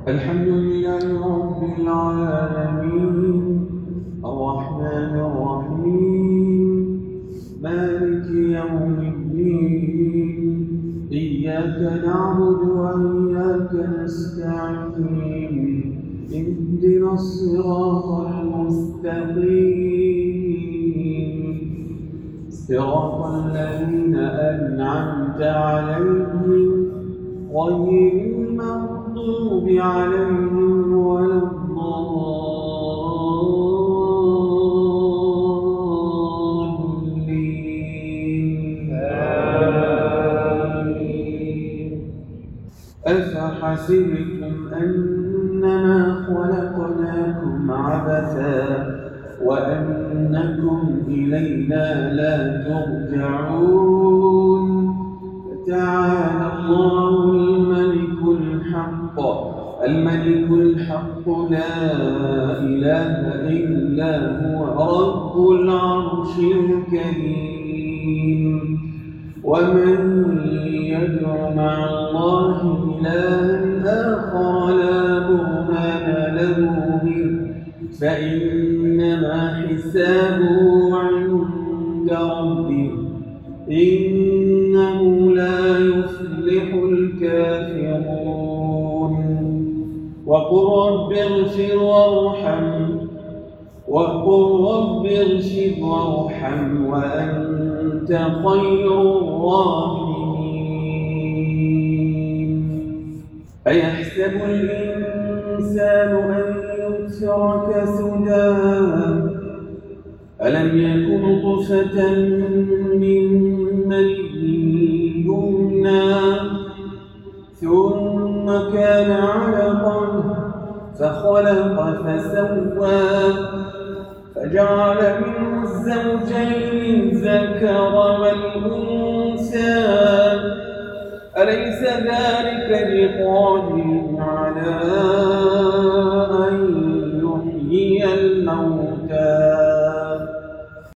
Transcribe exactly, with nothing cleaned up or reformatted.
الحمد لله رب العالمين الرحمن الرحيم مالك يوم الدين إياك نعبد وإياك نستعين اهدنا الصراط المستقيم صراط الذين أنعمت عليهم غير المغضوب عليهم ولا الضالين آمين. أفحسبتم أنما خلقناكم عبثا وأنكم إلينا لا ترجعون تعالى الله الملك الحق الملك الحق لا إله إلا هو رب العرش الكريم ومن يدع مع الله إلها آخر لا برهان له به فإنما حسابه عند ربه إنه لا يفلح الكافرون وقل رب اغفر وارحم وقل رب اغفر وارحم وأنت خير الراحمين أيحسب الإنسان أن يترك سدى ألم يكن طفة من مني يمنى ثم كان علقا فخلق فسوى فجعل منه الزوجين الذكر والأنثى أليس ذلك بقادر